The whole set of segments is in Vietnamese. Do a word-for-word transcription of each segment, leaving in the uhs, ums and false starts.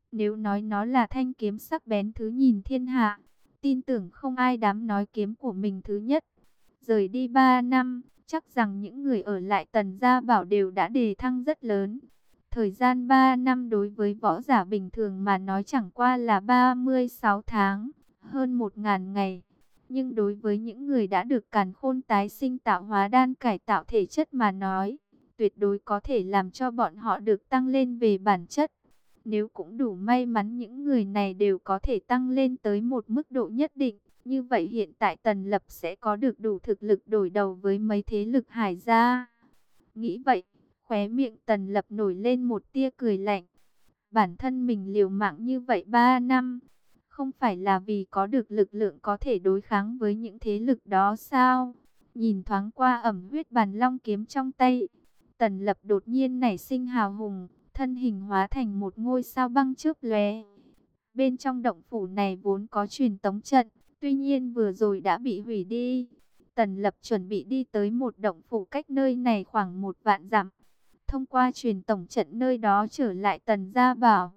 Nếu nói nó là thanh kiếm sắc bén thứ nhìn thiên hạ, tin tưởng không ai dám nói kiếm của mình thứ nhất. Rời đi ba năm, chắc rằng những người ở lại Tần Gia Bảo đều đã đề thăng rất lớn. Thời gian ba năm đối với võ giả bình thường mà nói chẳng qua là ba mươi sáu tháng, hơn một ngàn ngày. Nhưng đối với những người đã được càn khôn tái sinh tạo hóa đan cải tạo thể chất mà nói, tuyệt đối có thể làm cho bọn họ được tăng lên về bản chất. Nếu cũng đủ may mắn những người này đều có thể tăng lên tới một mức độ nhất định, như vậy hiện tại Tần Lập sẽ có được đủ thực lực đối đầu với mấy thế lực Hải gia. Nghĩ vậy, khóe miệng Tần Lập nổi lên một tia cười lạnh. Bản thân mình liều mạng như vậy ba năm, không phải là vì có được lực lượng có thể đối kháng với những thế lực đó sao? Nhìn thoáng qua ẩm huyết bàn long kiếm trong tay, Tần Lập đột nhiên nảy sinh hào hùng, thân hình hóa thành một ngôi sao băng chớp lóe. Bên trong động phủ này vốn có truyền tống trận, tuy nhiên vừa rồi đã bị hủy đi. Tần Lập chuẩn bị đi tới một động phủ cách nơi này khoảng một vạn dặm, thông qua truyền tống trận nơi đó trở lại Tần Gia Bảo.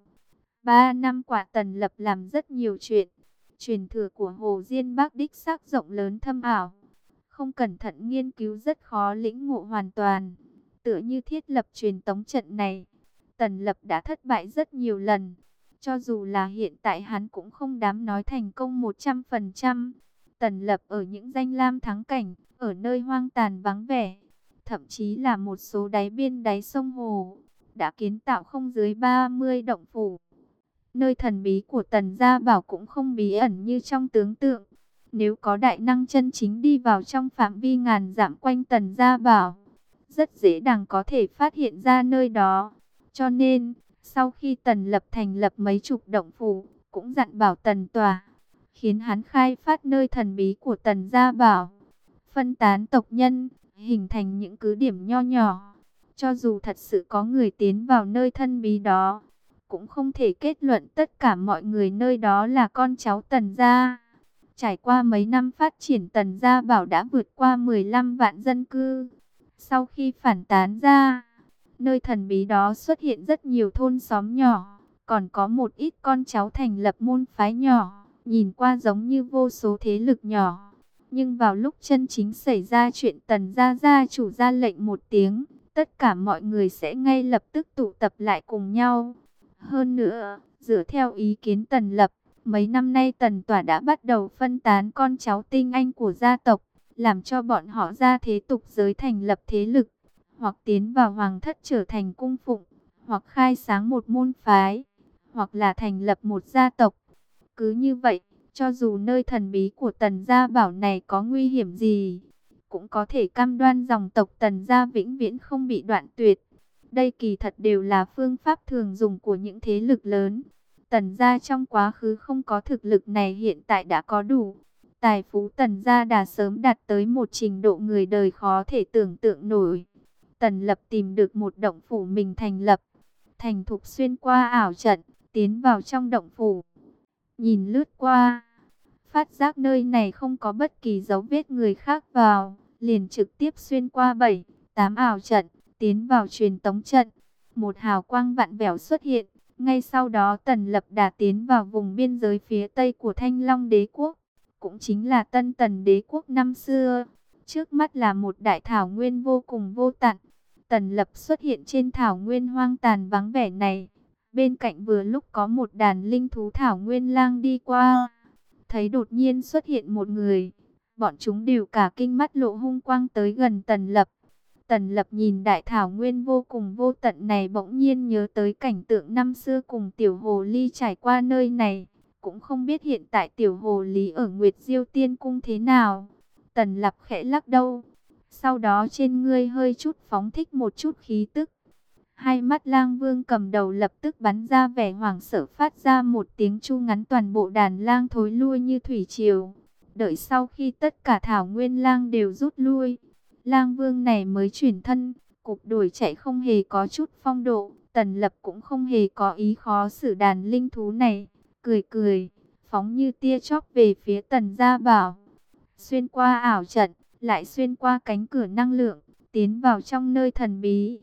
Ba năm qua Tần Lập làm rất nhiều chuyện. Truyền thừa của Hồ Diên Bắc đích xác rộng lớn thâm ảo. Không cẩn thận nghiên cứu rất khó lĩnh ngộ hoàn toàn. Tựa như thiết lập truyền tống trận này, Tần Lập đã thất bại rất nhiều lần. Cho dù là hiện tại hắn cũng không dám nói thành công một trăm phần trăm. Tần Lập ở những danh lam thắng cảnh, ở nơi hoang tàn vắng vẻ, thậm chí là một số đáy biên đáy sông hồ, đã kiến tạo không dưới ba mươi động phủ. Nơi thần bí của Tần Gia Bảo cũng không bí ẩn như trong tưởng tượng. Nếu có đại năng chân chính đi vào trong phạm vi ngàn dặm quanh Tần Gia Bảo, rất dễ dàng có thể phát hiện ra nơi đó. Cho nên, sau khi Tần Lập thành lập mấy chục động phủ, cũng dặn bảo Tần Tòa, khiến hắn khai phát nơi thần bí của Tần Gia Bảo, phân tán tộc nhân, hình thành những cứ điểm nho nhỏ. Cho dù thật sự có người tiến vào nơi thân bí đó, cũng không thể kết luận tất cả mọi người nơi đó là con cháu Tần gia. Trải qua mấy năm phát triển, Tần Gia Bảo đã vượt qua mười lăm vạn dân cư. Sau khi phản tán ra, nơi thần bí đó xuất hiện rất nhiều thôn xóm nhỏ, còn có một ít con cháu thành lập môn phái nhỏ, nhìn qua giống như vô số thế lực nhỏ. Nhưng vào lúc chân chính xảy ra chuyện, Tần gia gia chủ ra lệnh một tiếng, tất cả mọi người sẽ ngay lập tức tụ tập lại cùng nhau. Hơn nữa, dựa theo ý kiến Tần Lập, mấy năm nay Tần Tỏa đã bắt đầu phân tán con cháu tinh anh của gia tộc, làm cho bọn họ ra thế tục giới thành lập thế lực, hoặc tiến vào hoàng thất trở thành cung phụng, hoặc khai sáng một môn phái, hoặc là thành lập một gia tộc. Cứ như vậy, cho dù nơi thần bí của Tần Gia Bảo này có nguy hiểm gì, cũng có thể cam đoan dòng tộc Tần Gia vĩnh viễn không bị đoạn tuyệt. Đây kỳ thật đều là phương pháp thường dùng của những thế lực lớn. Tần gia trong quá khứ không có thực lực này, hiện tại đã có đủ. Tài phú Tần gia đã sớm đạt tới một trình độ người đời khó thể tưởng tượng nổi. Tần Lập tìm được một động phủ mình thành lập, thành thục xuyên qua ảo trận, tiến vào trong động phủ. Nhìn lướt qua, phát giác nơi này không có bất kỳ dấu vết người khác vào, liền trực tiếp xuyên qua bảy, tám ảo trận, tiến vào truyền tống trận. Một hào quang vạn vẹo xuất hiện, ngay sau đó Tần Lập đã tiến vào vùng biên giới phía tây của Thanh Long Đế quốc, cũng chính là Tân Tần Đế quốc năm xưa. Trước mắt là một đại thảo nguyên vô cùng vô tận. Tần Lập xuất hiện trên thảo nguyên hoang tàn vắng vẻ này. Bên cạnh vừa lúc có một đàn linh thú thảo nguyên lang đi qua. Thấy đột nhiên xuất hiện một người, bọn chúng đều cả kinh, mắt lộ hung quang tới gần Tần Lập. Tần Lập nhìn đại thảo nguyên vô cùng vô tận này, bỗng nhiên nhớ tới cảnh tượng năm xưa cùng tiểu hồ ly trải qua nơi này. Cũng không biết hiện tại tiểu hồ ly ở Nguyệt Diêu Tiên Cung thế nào. Tần Lập khẽ lắc đầu. Sau đó trên ngươi hơi chút phóng thích một chút khí tức. Hai mắt lang vương cầm đầu lập tức bắn ra vẻ hoảng sợ, phát ra một tiếng chu ngắn, toàn bộ đàn lang thối lui như thủy triều. Đợi sau khi tất cả thảo nguyên lang đều rút lui, lang vương này mới chuyển thân, cục đuổi chạy không hề có chút phong độ. Tần Lập cũng không hề có ý khó xử đàn linh thú này, cười cười, phóng như tia chóp về phía Tần Gia Bảo. Xuyên qua ảo trận, lại xuyên qua cánh cửa năng lượng, tiến vào trong nơi thần bí.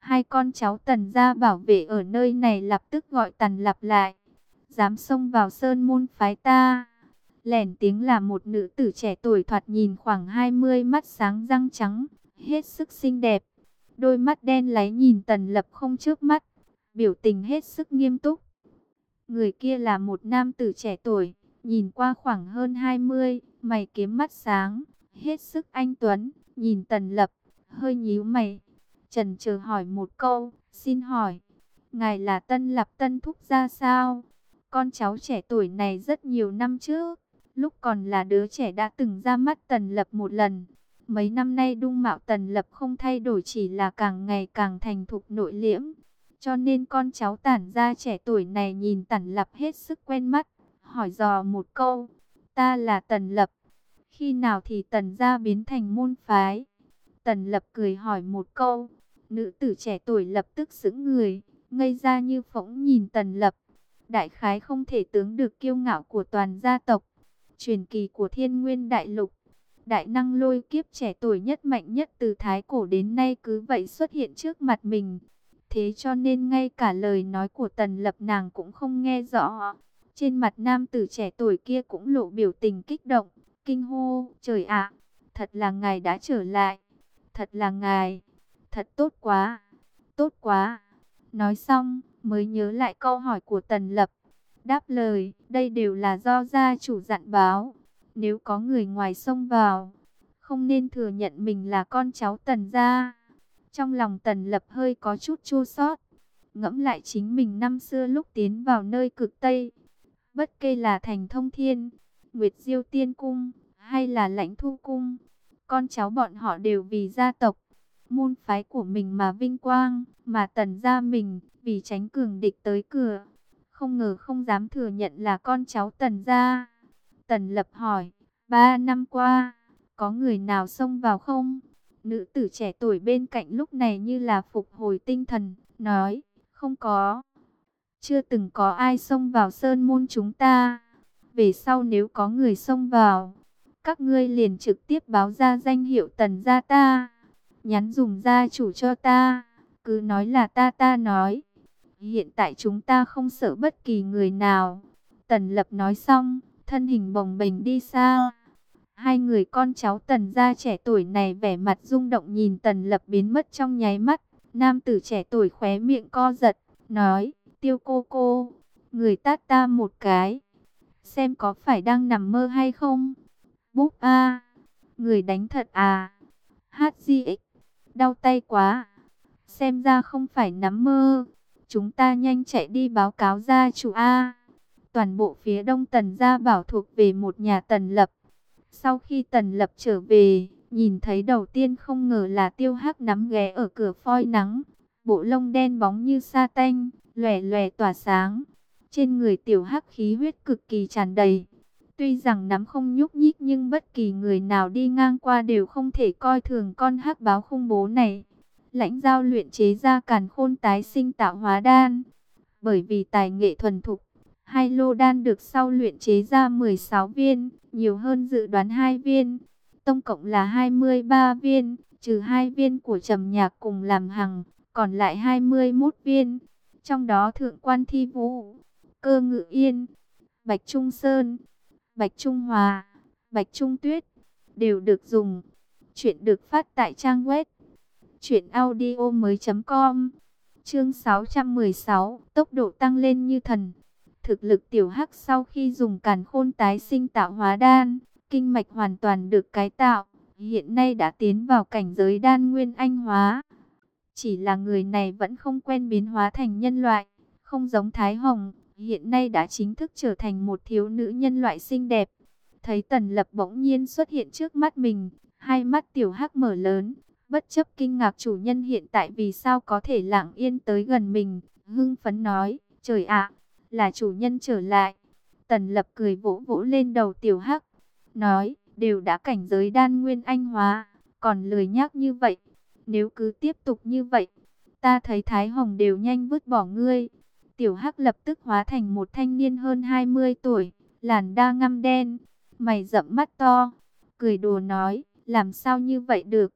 Hai con cháu Tần gia bảo vệ ở nơi này lập tức gọi Tần Lập lại. Dám xông vào sơn môn phái ta. Lẻn tiếng là một nữ tử trẻ tuổi thoạt nhìn khoảng hai mươi, mắt sáng răng trắng, hết sức xinh đẹp. Đôi mắt đen láy nhìn Tần Lập không chớp mắt, biểu tình hết sức nghiêm túc. Người kia là một nam tử trẻ tuổi, nhìn qua khoảng hơn hai mươi, mày kiếm mắt sáng, hết sức anh tuấn, nhìn Tần Lập, hơi nhíu mày, chần chờ hỏi một câu, xin hỏi, ngài là Tân Lập Tân Thúc gia sao? Con cháu trẻ tuổi này rất nhiều năm trước, lúc còn là đứa trẻ đã từng ra mắt Tần Lập một lần. Mấy năm nay dung mạo Tần Lập không thay đổi, chỉ là càng ngày càng thành thục nội liễm. Cho nên con cháu Tản gia trẻ tuổi này nhìn Tần Lập hết sức quen mắt, hỏi dò một câu, ta là Tần Lập, khi nào thì Tần gia biến thành môn phái? Tần Lập cười hỏi một câu, nữ tử trẻ tuổi lập tức sững người, ngây ra như phỗng nhìn Tần Lập. Đại khái không thể tướng được kiêu ngạo của toàn gia tộc, truyền kỳ của Thiên Nguyên Đại Lục, đại năng lôi kiếp trẻ tuổi nhất mạnh nhất từ thái cổ đến nay cứ vậy xuất hiện trước mặt mình. Thế cho nên ngay cả lời nói của Tần Lập nàng cũng không nghe rõ. Trên mặt nam tử trẻ tuổi kia cũng lộ biểu tình kích động, kinh hô, trời ạ, thật là ngài đã trở lại, thật là ngài, thật tốt quá, tốt quá. Nói xong, mới nhớ lại câu hỏi của Tần Lập. Đáp lời, đây đều là do gia chủ dặn báo. Nếu có người ngoài xông vào, không nên thừa nhận mình là con cháu Tần gia. Trong lòng Tần Lập hơi có chút chua xót, ngẫm lại chính mình năm xưa lúc tiến vào nơi cực Tây. Bất kể là thành Thông Thiên, Nguyệt Diêu Tiên Cung, hay là Lãnh Thu Cung, con cháu bọn họ đều vì gia tộc, môn phái của mình mà vinh quang, mà Tần gia mình, vì tránh cường địch tới cửa, không ngờ không dám thừa nhận là con cháu Tần gia. Tần Lập hỏi, ba năm qua, có người nào xông vào không? Nữ tử trẻ tuổi bên cạnh lúc này như là phục hồi tinh thần, nói, không có. Chưa từng có ai xông vào sơn môn chúng ta. Về sau nếu có người xông vào, các ngươi liền trực tiếp báo ra danh hiệu Tần gia ta, nhắn dùng gia chủ cho ta, cứ nói là ta ta nói. Hiện tại chúng ta không sợ bất kỳ người nào. Tần Lập nói xong, thân hình bồng bềnh đi xa. Hai người con cháu Tần gia trẻ tuổi này vẻ mặt rung động nhìn Tần Lập biến mất trong nháy mắt. Nam tử trẻ tuổi khóe miệng co giật, nói, Tiêu cô cô, người tát ta một cái, xem có phải đang nằm mơ hay không? Búp a, người đánh thật à? hát giê ích, đau tay quá, xem ra không phải nằm mơ. Chúng ta nhanh chạy đi báo cáo gia chủ a. Toàn bộ phía đông Tần gia bảo thuộc về một nhà Tần Lập. Sau khi Tần Lập trở về, nhìn thấy đầu tiên không ngờ là Tiêu Hắc nắm ghé ở cửa phoi nắng, bộ lông đen bóng như sa tanh, lòe lòe tỏa sáng. Trên người Tiểu Hắc khí huyết cực kỳ tràn đầy. Tuy rằng nắm không nhúc nhích nhưng bất kỳ người nào đi ngang qua đều không thể coi thường con hắc báo khủng bố này. Lãnh Giao luyện chế ra Càn Khôn tái sinh tạo hóa đan. Bởi vì tài nghệ thuần thục, hai lô đan được sau luyện chế ra mười sáu viên, nhiều hơn dự đoán hai viên. Tổng cộng là hai mươi ba viên, trừ hai viên của Trầm Nhạc cùng làm hằng, còn lại hai mươi mốt viên. Trong đó Thượng Quan Thi Vũ, Cơ Ngự Yên, Bạch Trung Sơn, Bạch Trung Hòa, Bạch Trung Tuyết đều được dùng. Chuyện được phát tại trang web truyện audio mới chấm com. Chương sáu trăm mười sáu, tốc độ tăng lên như thần. Thực lực Tiểu Hắc sau khi dùng Càn Khôn tái sinh tạo hóa đan, kinh mạch hoàn toàn được cải tạo, hiện nay đã tiến vào cảnh giới đan nguyên anh hóa. Chỉ là người này vẫn không quen biến hóa thành nhân loại, không giống Thái Hồng, hiện nay đã chính thức trở thành một thiếu nữ nhân loại xinh đẹp. Thấy Tần Lập bỗng nhiên xuất hiện trước mắt mình, hai mắt Tiểu Hắc mở lớn, bất chấp kinh ngạc chủ nhân hiện tại vì sao có thể lặng yên tới gần mình, hưng phấn nói, trời ạ, là chủ nhân trở lại. Tần Lập cười vỗ vỗ lên đầu Tiểu Hắc, nói, đều đã cảnh giới đan nguyên anh hóa, còn lười nhác như vậy. Nếu cứ tiếp tục như vậy, ta thấy Thái Hồng đều nhanh vứt bỏ ngươi. Tiểu Hắc lập tức hóa thành một thanh niên hơn hai mươi tuổi, làn da ngăm đen, mày rậm mắt to, cười đùa nói, làm sao như vậy được?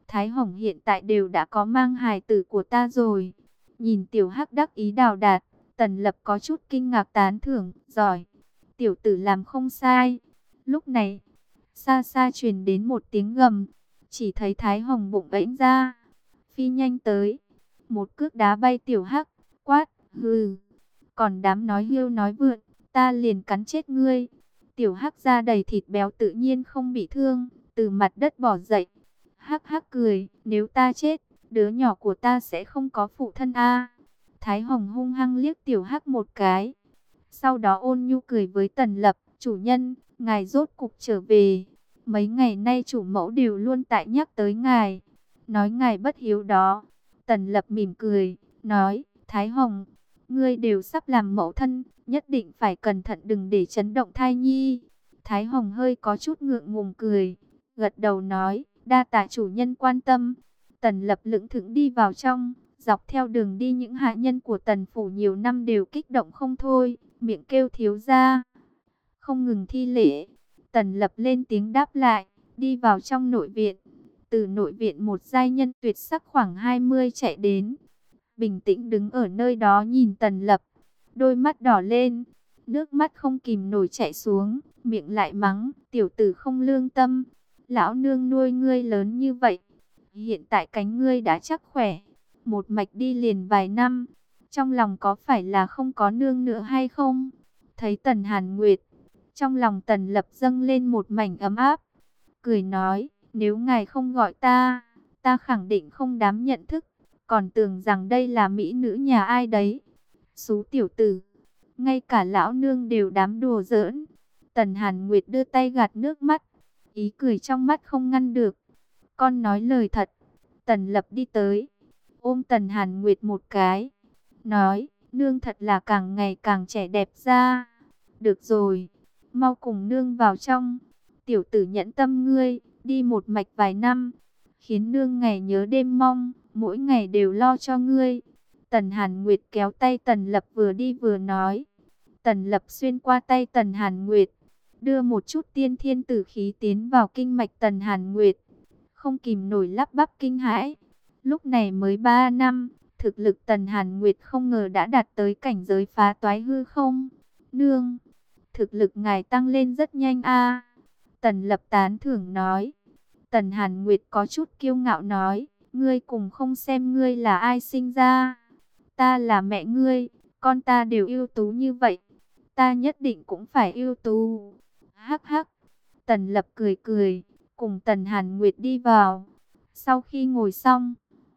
Thái Hồng hiện tại đều đã có mang hài tử của ta rồi. Nhìn tiểu hắc đắc ý đào đạt, Tần Lập có chút kinh ngạc tán thưởng, giỏi. Tiểu tử làm không sai. Lúc này, xa xa truyền đến một tiếng gầm, chỉ thấy Thái Hồng bụng vẫy ra, phi nhanh tới, một cước đá bay tiểu hắc, quát, hừ, còn đám nói hưu nói vượn, ta liền cắn chết ngươi. Tiểu hắc da đầy thịt béo tự nhiên không bị thương, từ mặt đất bò dậy, hắc hắc cười, nếu ta chết, đứa nhỏ của ta sẽ không có phụ thân a. Thái Hồng hung hăng liếc tiểu hắc một cái, sau đó ôn nhu cười với Tần Lập, chủ nhân, ngài rốt cục trở về. Mấy ngày nay chủ mẫu đều luôn tại nhắc tới ngài, nói ngài bất hiếu đó. Tần Lập mỉm cười, nói, Thái Hồng, ngươi đều sắp làm mẫu thân, nhất định phải cẩn thận đừng để chấn động thai nhi. Thái Hồng hơi có chút ngượng ngùng cười, gật đầu nói, đa tạ chủ nhân quan tâm. Tần Lập lững thững đi vào trong, dọc theo đường đi những hạ nhân của Tần phủ nhiều năm đều kích động không thôi, miệng kêu thiếu gia, không ngừng thi lễ. Tần Lập lên tiếng đáp lại, đi vào trong nội viện. Từ nội viện một giai nhân tuyệt sắc khoảng hai mươi chạy đến, bình tĩnh đứng ở nơi đó nhìn Tần Lập, đôi mắt đỏ lên, nước mắt không kìm nổi chảy xuống, miệng lại mắng, tiểu tử không lương tâm, lão nương nuôi ngươi lớn như vậy, hiện tại cánh ngươi đã chắc khỏe, một mạch đi liền vài năm, trong lòng có phải là không có nương nữa hay không? Thấy Tần Hàn Nguyệt, trong lòng Tần Lập dâng lên một mảnh ấm áp, cười nói, nếu ngài không gọi ta, ta khẳng định không dám nhận thức, còn tưởng rằng đây là mỹ nữ nhà ai đấy. Xú tiểu tử, ngay cả lão nương đều dám đùa giỡn. Tần Hàn Nguyệt đưa tay gạt nước mắt, ý cười trong mắt không ngăn được. Con nói lời thật. Tần Lập đi tới, ôm Tần Hàn Nguyệt một cái, nói, nương thật là càng ngày càng trẻ đẹp ra. Được rồi, mau cùng nương vào trong. Tiểu tử nhẫn tâm ngươi, đi một mạch vài năm, khiến nương ngày nhớ đêm mong, mỗi ngày đều lo cho ngươi. Tần Hàn Nguyệt kéo tay Tần Lập vừa đi vừa nói. Tần Lập xuyên qua tay Tần Hàn Nguyệt, đưa một chút tiên thiên tử khí tiến vào kinh mạch Tần Hàn Nguyệt, không kìm nổi lắp bắp kinh hãi. Lúc này mới ba năm, thực lực Tần Hàn Nguyệt không ngờ đã đạt tới cảnh giới phá toái hư không. Nương, thực lực ngài tăng lên rất nhanh a. Tần Lập tán thưởng nói. Tần Hàn Nguyệt có chút kiêu ngạo nói, ngươi cùng không xem ngươi là ai sinh ra. Ta là mẹ ngươi, con ta đều ưu tú như vậy, ta nhất định cũng phải ưu tú. Hắc hắc. Tần Lập cười cười, cùng Tần Hàn Nguyệt đi vào. Sau khi ngồi xong,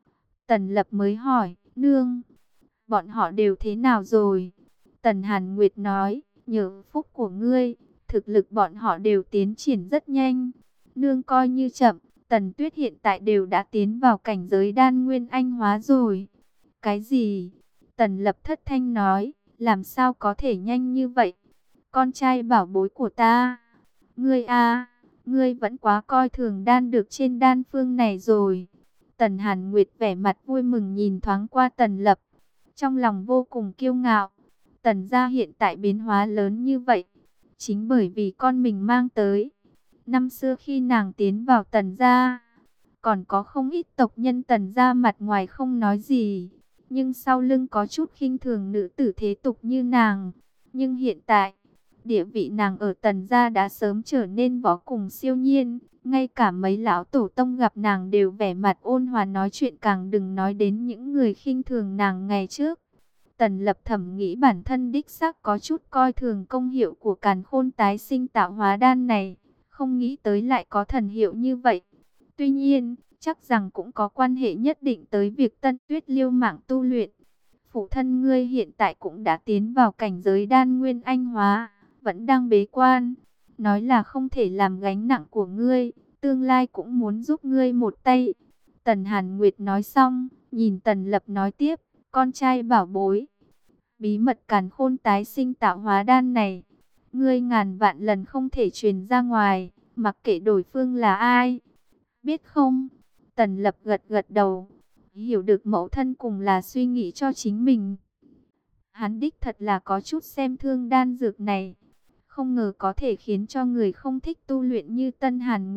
Tần Lập mới hỏi, nương, bọn họ đều thế nào rồi? Tần Hàn Nguyệt nói, nhờ phúc của ngươi, thực lực bọn họ đều tiến triển rất nhanh. Nương coi như chậm, Tần Tuyết hiện tại đều đã tiến vào cảnh giới đan nguyên anh hóa rồi. Cái gì? Tần Lập thất thanh nói, làm sao có thể nhanh như vậy? Con trai bảo bối của ta. Ngươi a, ngươi vẫn quá coi thường đan được trên đan phương này rồi. Tần Hàn Nguyệt vẻ mặt vui mừng nhìn thoáng qua Tần Lập, trong lòng vô cùng kiêu ngạo. Tần gia hiện tại biến hóa lớn như vậy, chính bởi vì con mình mang tới. Năm xưa khi nàng tiến vào Tần gia, còn có không ít tộc nhân Tần gia mặt ngoài không nói gì, nhưng sau lưng có chút khinh thường nữ tử thế tục như nàng. Nhưng hiện tại, địa vị nàng ở Tần gia đã sớm trở nên vô cùng siêu nhiên. Ngay cả mấy lão tổ tông gặp nàng đều vẻ mặt ôn hòa nói chuyện, càng đừng nói đến những người khinh thường nàng ngày trước. Tần Lập thẩm nghĩ bản thân đích xác có chút coi thường công hiệu của càn khôn tái sinh tạo hóa đan này, không nghĩ tới lại có thần hiệu như vậy. Tuy nhiên, chắc rằng cũng có quan hệ nhất định tới việc Tân Tuyết liêu mạng tu luyện. Phụ thân ngươi hiện tại cũng đã tiến vào cảnh giới đan nguyên anh hóa, vẫn đang bế quan, nói là không thể làm gánh nặng của ngươi, tương lai cũng muốn giúp ngươi một tay. Tần Hàn Nguyệt nói xong, nhìn Tần Lập nói tiếp, con trai bảo bối, bí mật càn khôn tái sinh tạo hóa đan này, ngươi ngàn vạn lần không thể truyền ra ngoài, mặc kệ đối phương là ai. Biết không? Tần Lập gật gật đầu, hiểu được mẫu thân cùng là suy nghĩ cho chính mình. Hắn đích thật là có chút xem thương đan dược này, không ngờ có thể khiến cho người không thích tu luyện như Tân Hàn Nguyệt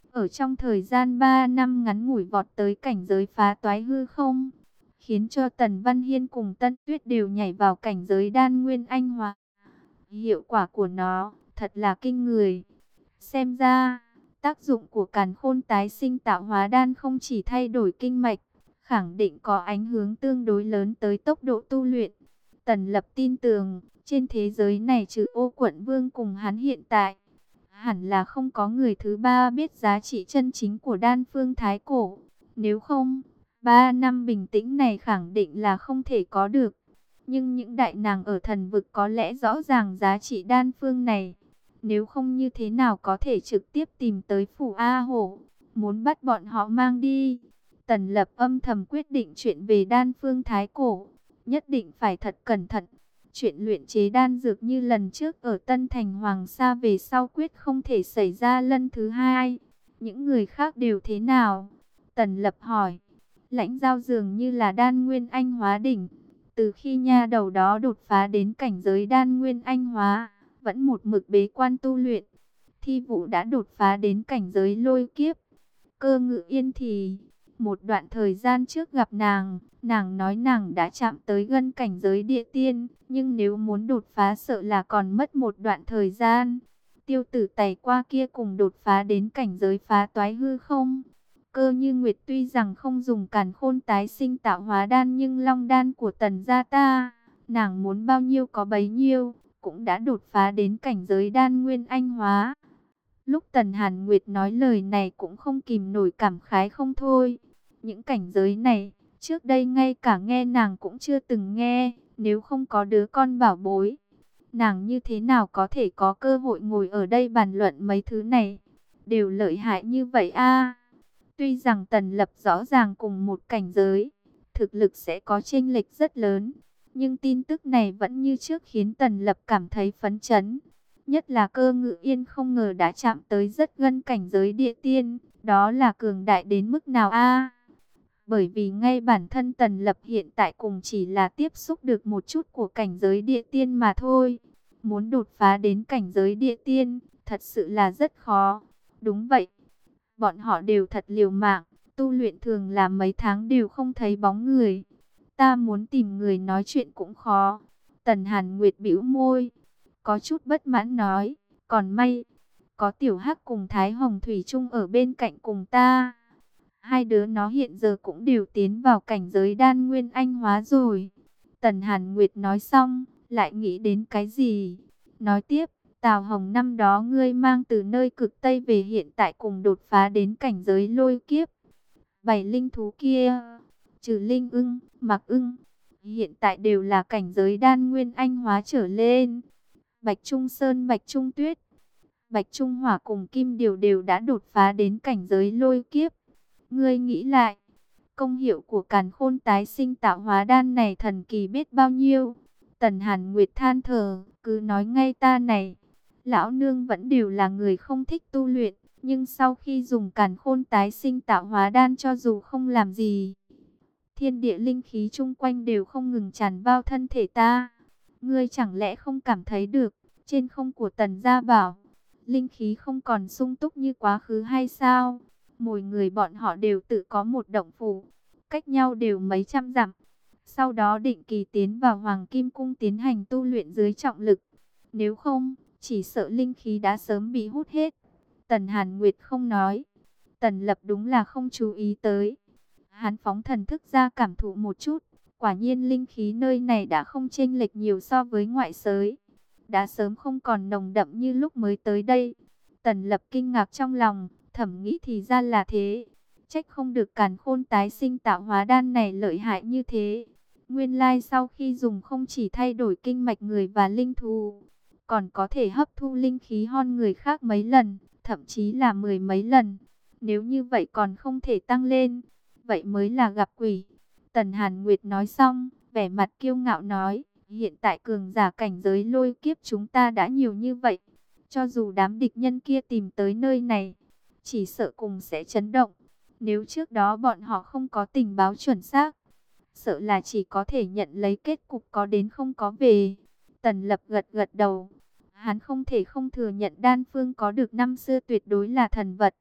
ở trong thời gian ba năm ngắn ngủi vọt tới cảnh giới phá toái hư không, khiến cho Tần Văn Hiên cùng Tân Tuyết đều nhảy vào cảnh giới đan nguyên anh hóa. Hiệu quả của nó thật là kinh người. Xem ra, tác dụng của càn khôn tái sinh tạo hóa đan không chỉ thay đổi kinh mạch, khẳng định có ảnh hưởng tương đối lớn tới tốc độ tu luyện. Tần Lập tin tưởng, trên thế giới này trừ Ô Quận Vương cùng hắn hiện tại, hẳn là không có người thứ ba biết giá trị chân chính của đan phương thái cổ. Nếu không, ba năm bình tĩnh này khẳng định là không thể có được. Nhưng những đại nàng ở thần vực có lẽ rõ ràng giá trị đan phương này. Nếu không như thế nào có thể trực tiếp tìm tới phủ A Hổ, muốn bắt bọn họ mang đi. Tần Lập âm thầm quyết định chuyện về đan phương thái cổ, nhất định phải thật cẩn thận. Chuyện luyện chế đan dược như lần trước ở Tân Thành Hoàng Sa về sau quyết không thể xảy ra lần thứ hai. Những người khác đều thế nào? Tần Lập hỏi. Lãnh Giao dường như là đan nguyên anh hóa đỉnh. Từ khi nha đầu đó đột phá đến cảnh giới đan nguyên anh hóa, vẫn một mực bế quan tu luyện. Thi Vũ đã đột phá đến cảnh giới lôi kiếp. Cơ Ngự Yên thì một đoạn thời gian trước gặp nàng, nàng nói nàng đã chạm tới gần cảnh giới địa tiên, nhưng nếu muốn đột phá sợ là còn mất một đoạn thời gian. Tiêu Tử Tày qua kia cùng đột phá đến cảnh giới phá toái hư không. Cơ Như Nguyệt tuy rằng không dùng càn khôn tái sinh tạo hóa đan, nhưng long đan của Tần gia ta, nàng muốn bao nhiêu có bấy nhiêu, cũng đã đột phá đến cảnh giới đan nguyên anh hóa. Lúc Tần Hàn Nguyệt nói lời này cũng không kìm nổi cảm khái không thôi. Những cảnh giới này, trước đây ngay cả nghe nàng cũng chưa từng nghe, nếu không có đứa con bảo bối, nàng như thế nào có thể có cơ hội ngồi ở đây bàn luận mấy thứ này, đều lợi hại như vậy a. Tuy rằng Tần Lập rõ ràng cùng một cảnh giới, thực lực sẽ có chênh lệch rất lớn, nhưng tin tức này vẫn như trước khiến Tần Lập cảm thấy phấn chấn. Nhất là Cơ Ngự Yên không ngờ đã chạm tới rất gần cảnh giới địa tiên, đó là cường đại đến mức nào a? Bởi vì ngay bản thân Tần Lập hiện tại cùng chỉ là tiếp xúc được một chút của cảnh giới địa tiên mà thôi. Muốn đột phá đến cảnh giới địa tiên, thật sự là rất khó. Đúng vậy, bọn họ đều thật liều mạng, tu luyện thường là mấy tháng đều không thấy bóng người. Ta muốn tìm người nói chuyện cũng khó. Tần Hàn Nguyệt bĩu môi, có chút bất mãn nói, còn may, có Tiểu Hắc cùng Thái Hồng Thủy chung ở bên cạnh cùng ta. Hai đứa nó hiện giờ cũng đều tiến vào cảnh giới đan nguyên anh hóa rồi. Tần Hàn Nguyệt nói xong, lại nghĩ đến cái gì? Nói tiếp, Tào Hồng năm đó ngươi mang từ nơi cực Tây về hiện tại cùng đột phá đến cảnh giới lôi kiếp. Bảy linh thú kia, trừ linh ưng, mặc ưng, hiện tại đều là cảnh giới đan nguyên anh hóa trở lên. Bạch Trung Sơn, Bạch Trung Tuyết, Bạch Trung Hỏa cùng Kim Điều đều đã đột phá đến cảnh giới lôi kiếp. Ngươi nghĩ lại, công hiệu của càn khôn tái sinh tạo hóa đan này thần kỳ biết bao nhiêu. Tần Hàn Nguyệt than thở, cứ nói ngay ta này, lão nương vẫn đều là người không thích tu luyện, nhưng sau khi dùng càn khôn tái sinh tạo hóa đan cho dù không làm gì, thiên địa linh khí chung quanh đều không ngừng tràn vào thân thể ta. Ngươi chẳng lẽ không cảm thấy được, trên không của Tần Gia Bảo, linh khí không còn sung túc như quá khứ hay sao? Mỗi người bọn họ đều tự có một động phủ, cách nhau đều mấy trăm dặm. Sau đó định kỳ tiến vào Hoàng Kim Cung tiến hành tu luyện dưới trọng lực. Nếu không, chỉ sợ linh khí đã sớm bị hút hết. Tần Hàn Nguyệt không nói. Tần Lập đúng là không chú ý tới. Hắn phóng thần thức ra cảm thụ một chút. Quả nhiên linh khí nơi này đã không chênh lệch nhiều so với ngoại giới. Đã sớm không còn nồng đậm như lúc mới tới đây. Tần Lập kinh ngạc trong lòng, thầm nghĩ thì ra là thế. Trách không được càn khôn tái sinh tạo hóa đan này lợi hại như thế. Nguyên lai sau khi dùng không chỉ thay đổi kinh mạch người và linh thú, còn có thể hấp thu linh khí hon người khác mấy lần, thậm chí là mười mấy lần. Nếu như vậy còn không thể tăng lên, vậy mới là gặp quỷ. Tần Hàn Nguyệt nói xong, vẻ mặt kiêu ngạo nói, hiện tại cường giả cảnh giới lôi kiếp chúng ta đã nhiều như vậy. Cho dù đám địch nhân kia tìm tới nơi này, chỉ sợ cùng sẽ chấn động. Nếu trước đó bọn họ không có tình báo chuẩn xác, sợ là chỉ có thể nhận lấy kết cục có đến không có về. Tần Lập gật gật đầu. Hắn không thể không thừa nhận đan phương có được năm xưa tuyệt đối là thần vật.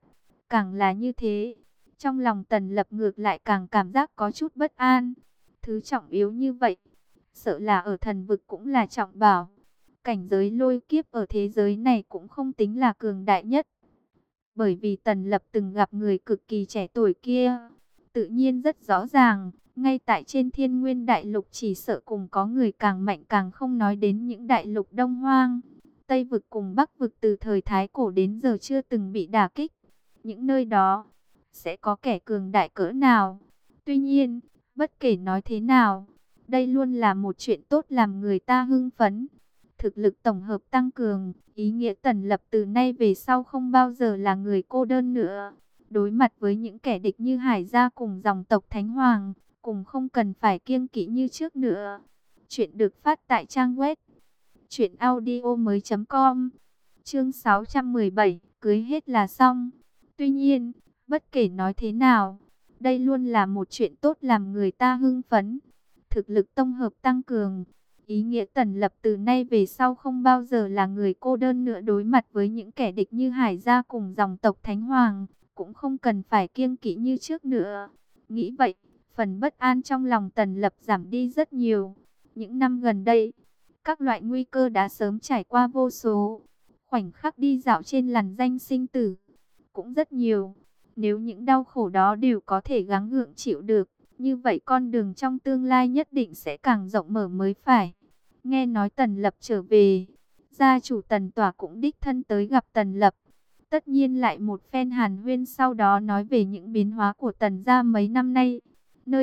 Càng là như thế, trong lòng Tần Lập ngược lại càng cảm giác có chút bất an. Thứ trọng yếu như vậy, sợ là ở thần vực cũng là trọng bảo. Cảnh giới lôi kiếp ở thế giới này cũng không tính là cường đại nhất. Bởi vì Tần Lập từng gặp người cực kỳ trẻ tuổi kia, tự nhiên rất rõ ràng, ngay tại trên Thiên Nguyên Đại Lục chỉ sợ cùng có người càng mạnh, càng không nói đến những đại lục Đông Hoang. Tây vực cùng Bắc vực từ thời Thái Cổ đến giờ chưa từng bị đả kích. Những nơi đó sẽ có kẻ cường đại cỡ nào. Tuy nhiên, bất kể nói thế nào, đây luôn là một chuyện tốt làm người ta hưng phấn. Thực lực tổng hợp tăng cường, ý nghĩa Tần Lập từ nay về sau không bao giờ là người cô đơn nữa. Đối mặt với những kẻ địch như Hải Gia cùng dòng tộc Thánh Hoàng, cùng không cần phải kiêng kỵ như trước nữa. Chuyện được phát tại trang web truyện audio mới chấm com. Chương sáu trăm mười bảy, cưới hết là xong. Tuy nhiên, bất kể nói thế nào, đây luôn là một chuyện tốt làm người ta hưng phấn. Thực lực tổng hợp tăng cường, ý nghĩa Tần Lập từ nay về sau không bao giờ là người cô đơn nữa, đối mặt với những kẻ địch như Hải Gia cùng dòng tộc Thánh Hoàng, cũng không cần phải kiêng kỵ như trước nữa. Nghĩ vậy, phần bất an trong lòng Tần Lập giảm đi rất nhiều. Những năm gần đây, các loại nguy cơ đã sớm trải qua vô số. Khoảnh khắc đi dạo trên lằn ranh sinh tử cũng rất nhiều. Nếu những đau khổ đó đều có thể gắng gượng chịu được, như vậy con đường trong tương lai nhất định sẽ càng rộng mở mới phải. Nghe nói Tần Lập trở về, gia chủ Tần Tỏa cũng đích thân tới gặp Tần Lập. Tất nhiên lại một phen hàn huyên, sau đó nói về những biến hóa của Tần gia mấy năm nay. Nơi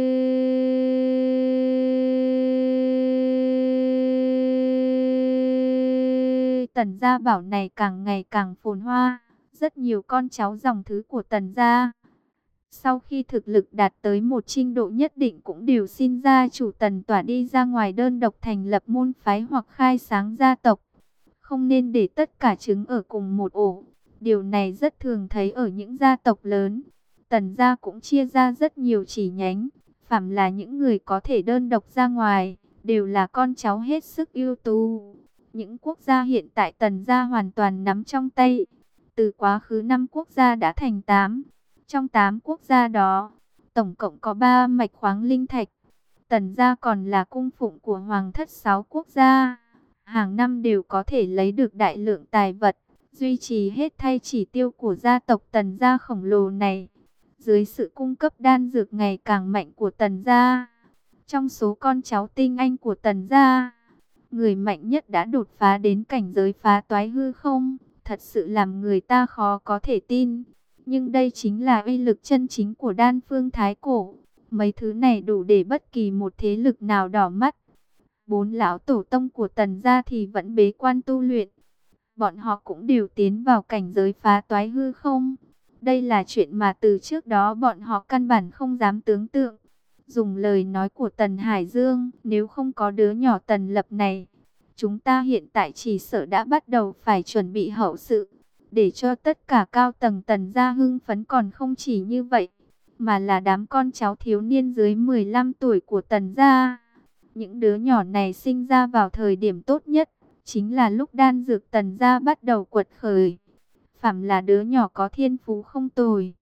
Tần gia bảo này càng ngày càng phồn hoa, rất nhiều con cháu dòng thứ của Tần gia sau khi thực lực đạt tới một trình độ nhất định cũng đều xin gia chủ Tần Tỏa đi ra ngoài đơn độc thành lập môn phái hoặc khai sáng gia tộc. Không nên để tất cả trứng ở cùng một ổ. Điều này rất thường thấy ở những gia tộc lớn. Tần gia cũng chia ra rất nhiều chỉ nhánh. Phàm là những người có thể đơn độc ra ngoài, đều là con cháu hết sức ưu tú. Những quốc gia hiện tại Tần gia hoàn toàn nắm trong tay. Từ quá khứ năm quốc gia đã thành tám. Trong tám quốc gia đó, tổng cộng có ba mạch khoáng linh thạch. Tần gia còn là cung phụng của hoàng thất sáu quốc gia. Hàng năm đều có thể lấy được đại lượng tài vật, duy trì hết thay chỉ tiêu của gia tộc Tần gia khổng lồ này. Dưới sự cung cấp đan dược ngày càng mạnh của Tần gia, trong số con cháu tinh anh của Tần gia, người mạnh nhất đã đột phá đến cảnh giới phá toái hư không, thật sự làm người ta khó có thể tin. Nhưng đây chính là uy lực chân chính của đan phương thái cổ. Mấy thứ này đủ để bất kỳ một thế lực nào đỏ mắt. Bốn lão tổ tông của Tần gia thì vẫn bế quan tu luyện. Bọn họ cũng đều tiến vào cảnh giới phá toái hư không. Đây là chuyện mà từ trước đó bọn họ căn bản không dám tưởng tượng. Dùng lời nói của Tần Hải Dương, nếu không có đứa nhỏ Tần Lập này, chúng ta hiện tại chỉ sợ đã bắt đầu phải chuẩn bị hậu sự. Để cho tất cả cao tầng Tần gia hưng phấn, còn không chỉ như vậy, mà là đám con cháu thiếu niên dưới mười lăm tuổi của Tần gia. Những đứa nhỏ này sinh ra vào thời điểm tốt nhất, chính là lúc đan dược Tần gia bắt đầu quật khởi. Phàm là đứa nhỏ có thiên phú không tồi,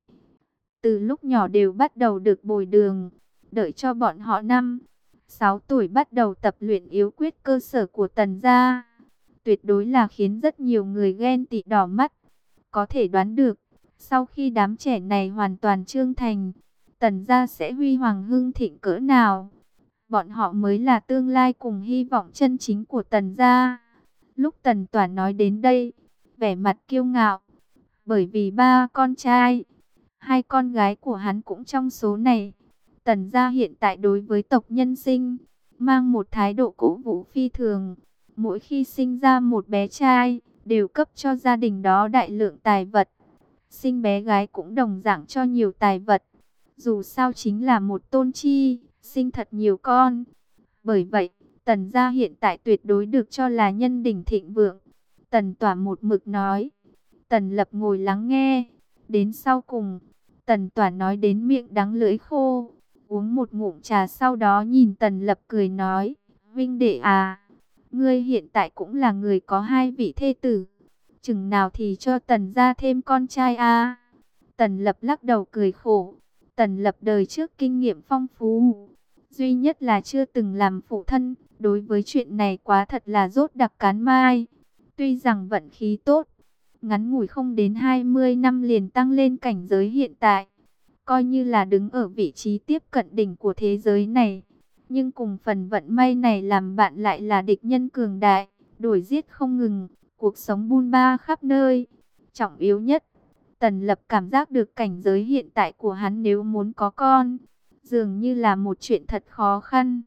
từ lúc nhỏ đều bắt đầu được bồi đường. Đợi cho bọn họ năm, sáu tuổi bắt đầu tập luyện yếu quyết cơ sở của Tần gia, tuyệt đối là khiến rất nhiều người ghen tị đỏ mắt. Có thể đoán được, sau khi đám trẻ này hoàn toàn trưởng thành, Tần gia sẽ huy hoàng hưng thịnh cỡ nào. Bọn họ mới là tương lai cùng hy vọng chân chính của Tần gia. Lúc Tần Tỏa nói đến đây, vẻ mặt kiêu ngạo, bởi vì ba con trai, hai con gái của hắn cũng trong số này. Tần gia hiện tại đối với tộc nhân sinh, mang một thái độ cổ vũ phi thường. Mỗi khi sinh ra một bé trai, đều cấp cho gia đình đó đại lượng tài vật. Sinh bé gái cũng đồng dạng cho nhiều tài vật. Dù sao chính là một tôn chi, sinh thật nhiều con. Bởi vậy, Tần gia hiện tại tuyệt đối được cho là nhân đỉnh thịnh vượng. Tần Tỏa một mực nói. Tần Lập ngồi lắng nghe. Đến sau cùng, Tần Tỏa nói đến miệng đắng lưỡi khô. Uống một ngụm trà, sau đó nhìn Tần Lập cười nói. Vinh đệ à, ngươi hiện tại cũng là người có hai vị thê tử. Chừng nào thì cho Tần gia thêm con trai à? Tần Lập lắc đầu cười khổ. Tần Lập đời trước kinh nghiệm phong phú, duy nhất là chưa từng làm phụ thân. Đối với chuyện này quá thật là rốt đặc cán mai. Tuy rằng vận khí tốt, ngắn ngủi không đến hai mươi năm liền tăng lên cảnh giới hiện tại, coi như là đứng ở vị trí tiếp cận đỉnh của thế giới này. Nhưng cùng phần vận may này làm bạn lại là địch nhân cường đại, đuổi giết không ngừng, cuộc sống bôn ba khắp nơi. Trọng yếu nhất, Tần Lập cảm giác được cảnh giới hiện tại của hắn nếu muốn có con, dường như là một chuyện thật khó khăn.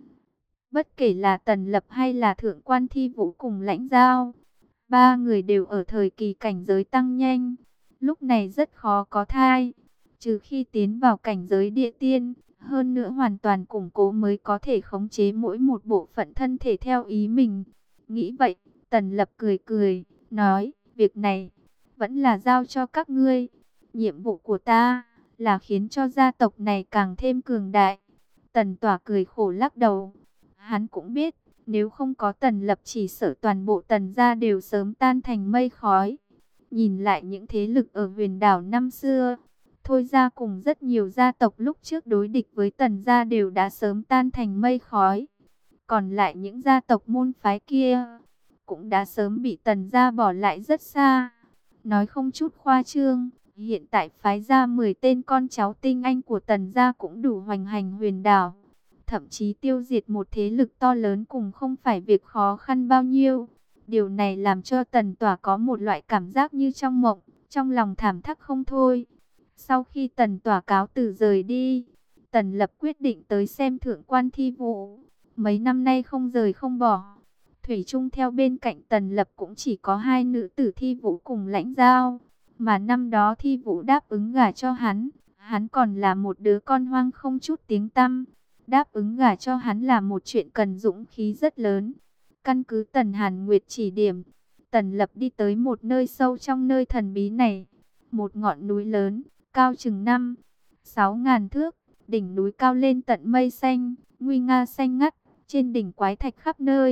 Bất kể là Tần Lập hay là Thượng quan Thi Vũ cùng Lãnh Giao, ba người đều ở thời kỳ cảnh giới tăng nhanh, lúc này rất khó có thai. Trừ khi tiến vào cảnh giới địa tiên, hơn nữa hoàn toàn củng cố mới có thể khống chế mỗi một bộ phận thân thể theo ý mình. Nghĩ vậy, Tần Lập cười cười, nói, việc này vẫn là giao cho các ngươi. Nhiệm vụ của ta là khiến cho gia tộc này càng thêm cường đại. Tần Tỏa cười khổ lắc đầu. Hắn cũng biết, nếu không có Tần Lập chỉ sợ toàn bộ Tần gia đều sớm tan thành mây khói. Nhìn lại những thế lực ở huyền đảo năm xưa, Thôi gia cùng rất nhiều gia tộc lúc trước đối địch với Tần gia đều đã sớm tan thành mây khói. Còn lại những gia tộc môn phái kia cũng đã sớm bị Tần gia bỏ lại rất xa. Nói không chút khoa trương, hiện tại phái ra mười tên con cháu tinh anh của Tần gia cũng đủ hoành hành huyền đảo. Thậm chí tiêu diệt một thế lực to lớn cùng không phải việc khó khăn bao nhiêu. Điều này làm cho Tần Tỏa có một loại cảm giác như trong mộng, trong lòng thảm thắc không thôi. Sau khi Tần Tỏa cáo từ rời đi, Tần Lập quyết định tới xem Thượng quan Thi Vũ. Mấy năm nay không rời không bỏ, thủy chung theo bên cạnh Tần Lập cũng chỉ có hai nữ tử Thi Vũ cùng Lãnh Giao. Mà năm đó Thi Vũ đáp ứng gả cho hắn, hắn còn là một đứa con hoang không chút tiếng tăm. Đáp ứng gả cho hắn là một chuyện cần dũng khí rất lớn. Căn cứ Tần Hàn Nguyệt chỉ điểm, Tần Lập đi tới một nơi sâu trong nơi thần bí này. Một ngọn núi lớn, cao chừng năm, sáu ngàn thước. Đỉnh núi cao lên tận mây xanh, nguy nga xanh ngắt. Trên đỉnh quái thạch khắp nơi.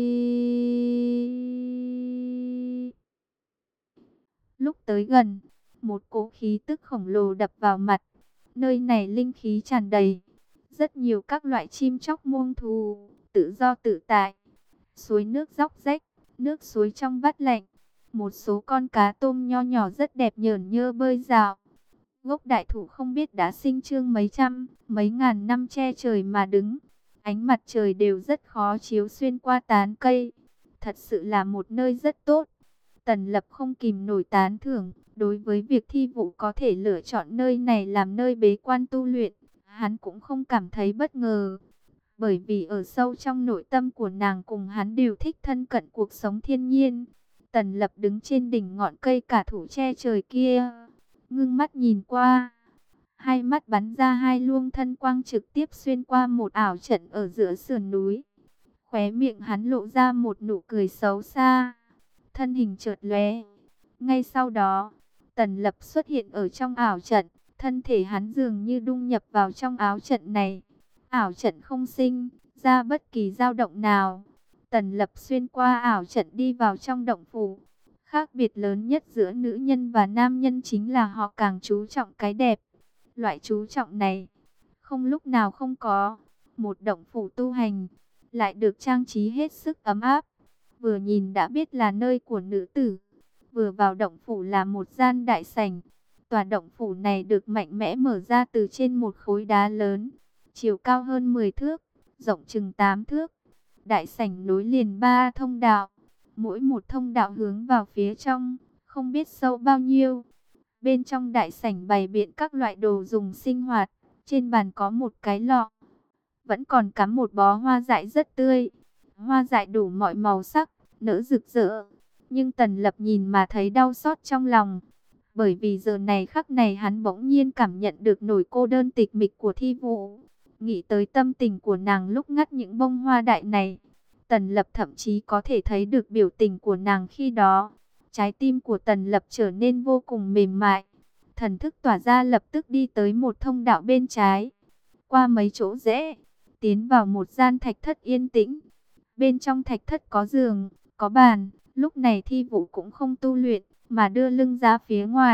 Lúc tới gần, một cỗ khí tức khổng lồ đập vào mặt. Nơi này linh khí tràn đầy. Rất nhiều các loại chim chóc muông thú, tự do tự tại. Suối nước róc rách, nước suối trong vắt lạnh. Một số con cá tôm nho nhỏ rất đẹp nhởn nhơ bơi dạo. Gốc đại thụ không biết đã sinh trưởng mấy trăm, mấy ngàn năm che trời mà đứng. Ánh mặt trời đều rất khó chiếu xuyên qua tán cây. Thật sự là một nơi rất tốt. Tần Lập không kìm nổi tán thưởng. Đối với việc Thi Vũ có thể lựa chọn nơi này làm nơi bế quan tu luyện, hắn cũng không cảm thấy bất ngờ. Bởi vì ở sâu trong nội tâm của nàng cùng hắn đều thích thân cận cuộc sống thiên nhiên. Tần Lập đứng trên đỉnh ngọn cây cả thụ che trời kia, ngưng mắt nhìn qua. Hai mắt bắn ra hai luồng thân quang trực tiếp xuyên qua một ảo trận ở giữa sườn núi. Khóe miệng hắn lộ ra một nụ cười xấu xa. Thân hình chợt lóe. Ngay sau đó, Tần Lập xuất hiện ở trong ảo trận. Thân thể hắn dường như đung nhập vào trong ảo trận này. Ảo trận không sinh ra bất kỳ dao động nào. Tần Lập xuyên qua ảo trận đi vào trong động phủ. Khác biệt lớn nhất giữa nữ nhân và nam nhân chính là họ càng chú trọng cái đẹp. Loại chú trọng này không lúc nào không có. Một động phủ tu hành lại được trang trí hết sức ấm áp. Vừa nhìn đã biết là nơi của nữ tử. Vừa vào động phủ là một gian đại sảnh. Tòa động phủ này được mạnh mẽ mở ra từ trên một khối đá lớn, chiều cao hơn mười thước, rộng chừng tám thước. Đại sảnh nối liền ba thông đạo, mỗi một thông đạo hướng vào phía trong, không biết sâu bao nhiêu. Bên trong đại sảnh bày biện các loại đồ dùng sinh hoạt, trên bàn có một cái lọ, vẫn còn cắm một bó hoa dại rất tươi. Hoa dại đủ mọi màu sắc, nở rực rỡ, nhưng Tần Lập nhìn mà thấy đau xót trong lòng. Bởi vì giờ này khắc này hắn bỗng nhiên cảm nhận được nỗi cô đơn tịch mịch của Thi Vũ. Nghĩ tới tâm tình của nàng lúc ngắt những bông hoa đại này, Tần Lập thậm chí có thể thấy được biểu tình của nàng khi đó. Trái tim của Tần Lập trở nên vô cùng mềm mại. Thần thức tỏa ra lập tức đi tới một thông đạo bên trái. Qua mấy chỗ rẽ, tiến vào một gian thạch thất yên tĩnh. Bên trong thạch thất có giường, có bàn. Lúc này Thi Vũ cũng không tu luyện, mà đưa lưng ra phía ngoài,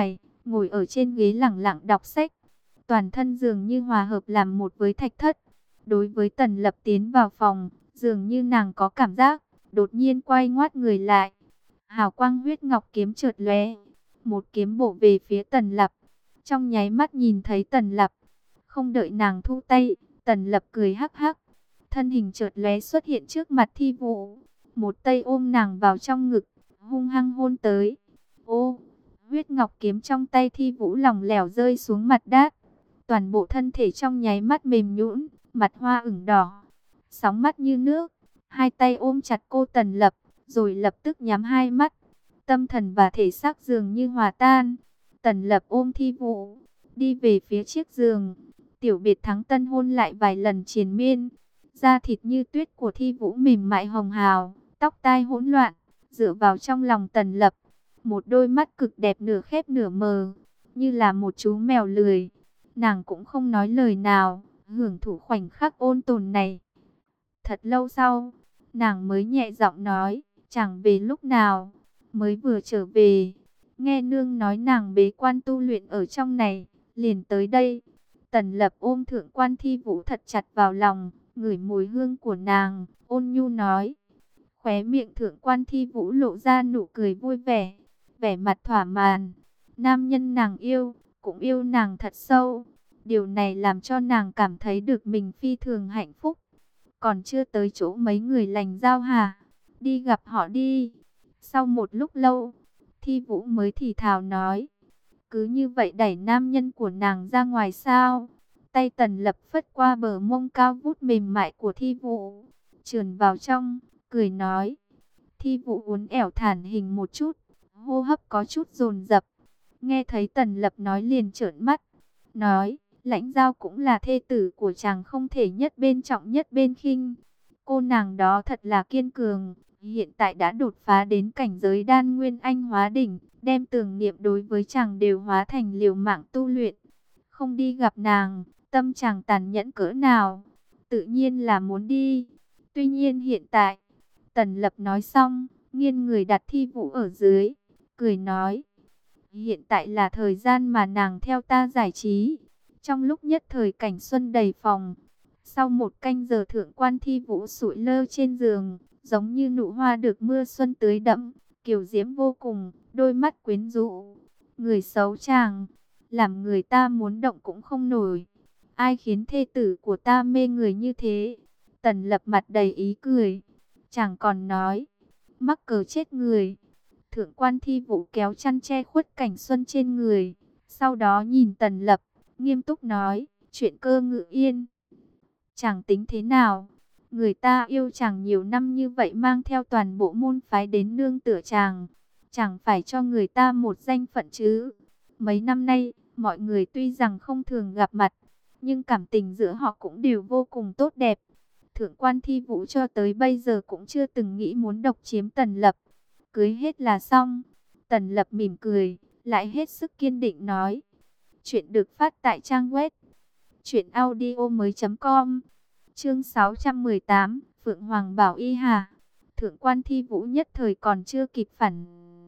ngồi ở trên ghế lẳng lặng đọc sách. Toàn thân dường như hòa hợp làm một với thạch thất. Đối với Tần Lập tiến vào phòng, dường như nàng có cảm giác, đột nhiên quay ngoắt người lại. Hào quang huyết ngọc kiếm chợt lóe, một kiếm bổ về phía Tần Lập. Trong nháy mắt nhìn thấy Tần Lập, không đợi nàng thu tay, Tần Lập cười hắc hắc, thân hình chợt lóe xuất hiện trước mặt Thi Vũ, một tay ôm nàng vào trong ngực, hung hăng hôn tới. Ô, huyết ngọc kiếm trong tay Thi Vũ lỏng lẻo rơi xuống mặt đất, toàn bộ thân thể trong nháy mắt mềm nhũn, mặt hoa ửng đỏ, sóng mắt như nước, hai tay ôm chặt cô Tần Lập, rồi lập tức nhắm hai mắt, tâm thần và thể xác dường như hòa tan. Tần Lập ôm Thi Vũ, đi về phía chiếc giường, tiểu biệt thắng tân hôn lại vài lần triền miên. Da thịt như tuyết của Thi Vũ mềm mại hồng hào, tóc tai hỗn loạn, dựa vào trong lòng Tần Lập. Một đôi mắt cực đẹp nửa khép nửa mờ, như là một chú mèo lười. Nàng cũng không nói lời nào, hưởng thụ khoảnh khắc ôn tồn này. Thật lâu sau, nàng mới nhẹ giọng nói, chẳng về lúc nào, mới vừa trở về. Nghe nương nói nàng bế quan tu luyện ở trong này, liền tới đây. Tần Lập ôm thượng quan Thi Vũ thật chặt vào lòng, ngửi mùi hương của nàng, ôn nhu nói. Khóe miệng thượng quan Thi Vũ lộ ra nụ cười vui vẻ, vẻ mặt thỏa mãn. Nam nhân nàng yêu, cũng yêu nàng thật sâu. Điều này làm cho nàng cảm thấy được mình phi thường hạnh phúc. Còn chưa tới chỗ mấy người lành giao hả? Đi gặp họ đi. Sau một lúc lâu, Thi Vũ mới thì thào nói. Cứ như vậy đẩy nam nhân của nàng ra ngoài sao? Tay Tần Lập phất qua bờ mông cao vút mềm mại của Thi Vũ, trườn vào trong, cười nói. Thi Vũ uốn ẻo thản hình một chút, hô hấp có chút dồn dập. Nghe thấy Tần Lập nói liền trợn mắt, nói, Lãnh Giao cũng là thê tử của chàng, không thể nhất bên trọng nhất bên khinh. Cô nàng đó thật là kiên cường, hiện tại đã đột phá đến cảnh giới đan nguyên anh hóa đỉnh, đem tưởng niệm đối với chàng đều hóa thành liều mạng tu luyện. Không đi gặp nàng, tâm chàng tàn nhẫn cỡ nào? Tự nhiên là muốn đi. Tuy nhiên hiện tại, Tần Lập nói xong, nghiêng người đặt Thi Vũ ở dưới, cười nói. Hiện tại là thời gian mà nàng theo ta giải trí. Trong lúc nhất thời cảnh xuân đầy phòng, sau một canh giờ thượng quan Thi Vũ sụi lơ trên giường, giống như nụ hoa được mưa xuân tưới đẫm, kiều diễm vô cùng, đôi mắt quyến rũ. Người xấu chàng, làm người ta muốn động cũng không nổi. Ai khiến thê tử của ta mê người như thế? Tần Lập mặt đầy ý cười. Chàng còn nói, mắc cờ chết người. Thượng quan Thi Vũ kéo chăn che khuất cảnh xuân trên người, sau đó nhìn Tần Lập, nghiêm túc nói, chuyện Cơ Ngự Yên, chàng tính thế nào? Người ta yêu chàng nhiều năm như vậy, mang theo toàn bộ môn phái đến nương tựa chàng, chẳng phải cho người ta một danh phận chứ? Mấy năm nay, mọi người tuy rằng không thường gặp mặt, nhưng cảm tình giữa họ cũng đều vô cùng tốt đẹp. Thượng quan Thi Vũ cho tới bây giờ cũng chưa từng nghĩ muốn độc chiếm Tần Lập. Cưới hết là xong. Tần Lập mỉm cười, lại hết sức kiên định nói. Chuyện được phát tại trang web truyện audio mới chấm com. Chương sáu trăm mười tám, Phượng Hoàng Bảo Y Hà. Thượng quan Thi Vũ nhất thời còn chưa kịp phản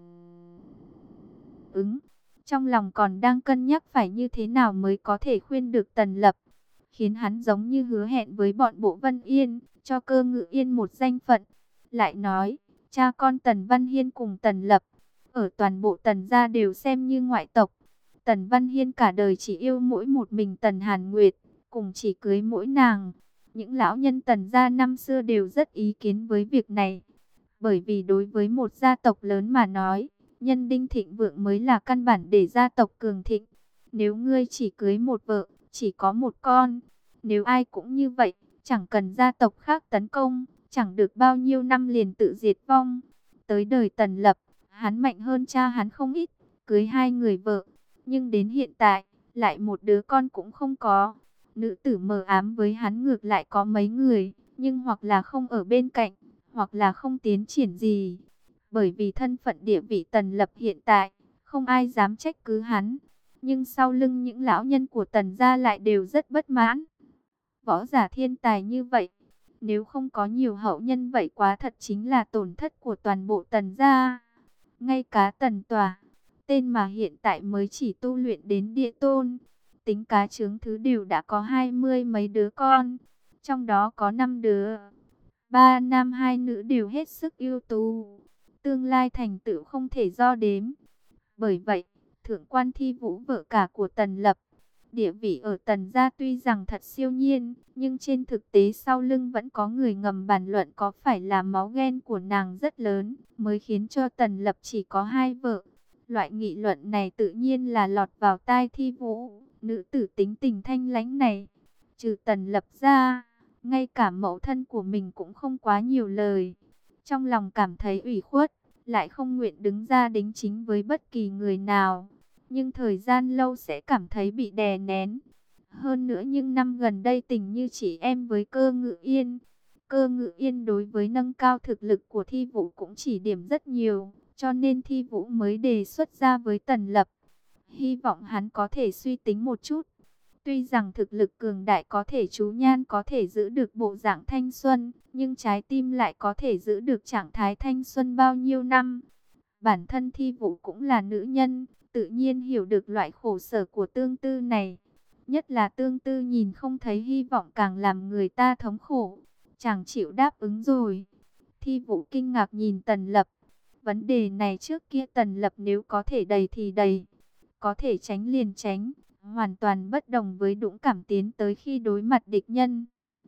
ứng, trong lòng còn đang cân nhắc phải như thế nào mới có thể khuyên được Tần Lập, khiến hắn giống như hứa hẹn với bọn Bộ Vân Yên, cho Cơ Ngự Yên một danh phận. Lại nói, cha con Tần Văn Hiên cùng Tần Lập, ở toàn bộ Tần gia đều xem như ngoại tộc. Tần Văn Hiên cả đời chỉ yêu mỗi một mình Tần Hàn Nguyệt, cùng chỉ cưới mỗi nàng. Những lão nhân Tần gia năm xưa đều rất ý kiến với việc này. Bởi vì đối với một gia tộc lớn mà nói, nhân đinh thịnh vượng mới là căn bản để gia tộc cường thịnh. Nếu ngươi chỉ cưới một vợ, chỉ có một con, nếu ai cũng như vậy, chẳng cần gia tộc khác tấn công, chẳng được bao nhiêu năm liền tự diệt vong. Tới đời Tần Lập, hắn mạnh hơn cha hắn không ít, cưới hai người vợ, nhưng đến hiện tại, lại một đứa con cũng không có. Nữ tử mờ ám với hắn ngược lại có mấy người, nhưng hoặc là không ở bên cạnh, hoặc là không tiến triển gì. Bởi vì thân phận địa vị Tần Lập hiện tại, không ai dám trách cứ hắn. Nhưng sau lưng những lão nhân của Tần gia lại đều rất bất mãn. Võ giả thiên tài như vậy, nếu không có nhiều hậu nhân vậy quá thật chính là tổn thất của toàn bộ Tần gia. Ngay cả Tần Tòa, tên mà hiện tại mới chỉ tu luyện đến địa tôn. Tính cá chướng thứ đều đã có hai mươi mấy đứa con, trong đó có năm đứa, ba nam hai nữ đều hết sức ưu tú, tương lai thành tựu không thể đo đếm. Bởi vậy, thượng quan Thi Vũ vợ cả của Tần Lập, địa vị ở Tần gia tuy rằng thật siêu nhiên, nhưng trên thực tế sau lưng vẫn có người ngầm bàn luận có phải là máu ghen của nàng rất lớn, mới khiến cho Tần Lập chỉ có hai vợ. Loại nghị luận này tự nhiên là lọt vào tai Thi Vũ, nữ tử tính tình thanh lãnh này. Trừ Tần Lập ra, ngay cả mẫu thân của mình cũng không quá nhiều lời. Trong lòng cảm thấy ủy khuất, lại không nguyện đứng ra đính chính với bất kỳ người nào. Nhưng thời gian lâu sẽ cảm thấy bị đè nén. Hơn nữa những năm gần đây tình như chị em với Cơ Ngự Yên. Cơ Ngự Yên đối với nâng cao thực lực của Thi Vũ cũng chỉ điểm rất nhiều, cho nên Thi Vũ mới đề xuất ra với Tần Lập. Hy vọng hắn có thể suy tính một chút. Tuy rằng thực lực cường đại có thể chú nhan có thể giữ được bộ dạng thanh xuân, nhưng trái tim lại có thể giữ được trạng thái thanh xuân bao nhiêu năm. Bản thân Thi Vũ cũng là nữ nhân, tự nhiên hiểu được loại khổ sở của Tương Tư này. Nhất là Tương Tư nhìn không thấy hy vọng càng làm người ta thống khổ. Chàng chịu đáp ứng rồi. Thi Vũ kinh ngạc nhìn Tần Lập. Vấn đề này trước kia Tần Lập nếu có thể đầy thì đầy, có thể tránh liền tránh, hoàn toàn bất đồng với dũng cảm tiến tới khi đối mặt địch nhân.